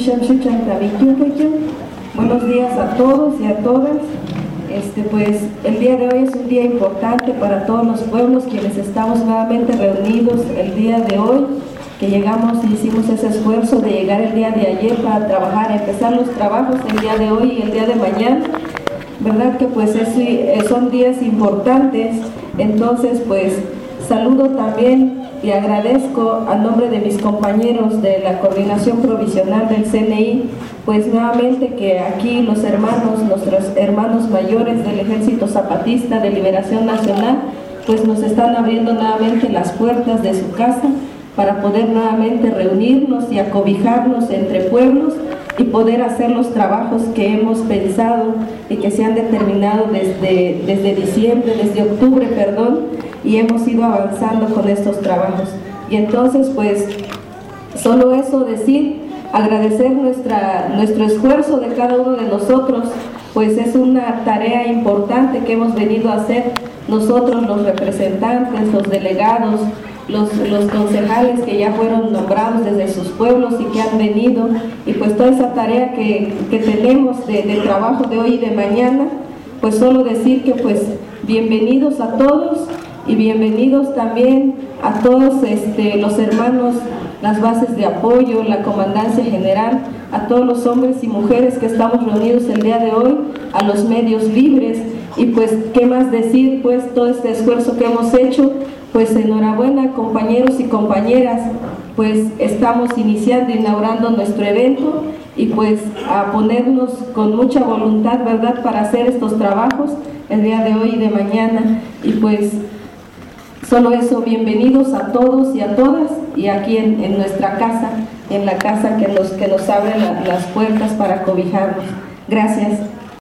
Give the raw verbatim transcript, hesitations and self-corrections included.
Buenos días a todos y a todas. Este, pues, el día de hoy es un día importante para todos los pueblos quienes estamos nuevamente reunidos el día de hoy, que llegamos y hicimos ese esfuerzo de llegar el día de ayer para trabajar, empezar los trabajos el día de hoy y el día de mañana. ¿Verdad que pues es, son días importantes? Entonces pues saludo también y agradezco a nombre de mis compañeros de la Coordinación Provisional del C N I, pues nuevamente que aquí los hermanos, nuestros hermanos mayores del Ejército Zapatista de Liberación Nacional, pues nos están abriendo nuevamente las puertas de su casa para poder nuevamente reunirnos y acobijarnos entre pueblos y poder hacer los trabajos que hemos pensado y que se han determinado desde, desde diciembre, desde octubre, perdón, y hemos ido avanzando con estos trabajos. Y entonces, pues, solo eso decir, agradecer nuestra, nuestro esfuerzo de cada uno de nosotros, pues es una tarea importante que hemos venido a hacer nosotros, los representantes, los delegados, Los, los concejales que ya fueron nombrados desde sus pueblos y que han venido, y pues toda esa tarea que, que tenemos de, de trabajo de hoy y de mañana, pues solo decir que pues bienvenidos a todos y bienvenidos también a todos este, los hermanos, las bases de apoyo, la comandancia general, a todos los hombres y mujeres que estamos reunidos el día de hoy, a los medios libres, y pues qué más decir, pues todo este esfuerzo que hemos hecho. Pues enhorabuena, compañeros y compañeras, pues estamos iniciando, inaugurando nuestro evento y pues a ponernos con mucha voluntad, ¿verdad?, para hacer estos trabajos el día de hoy y de mañana. Y pues solo eso, bienvenidos a todos y a todas, y aquí en, en nuestra casa, en la casa que nos, que nos abre la, las puertas para cobijarnos. Gracias.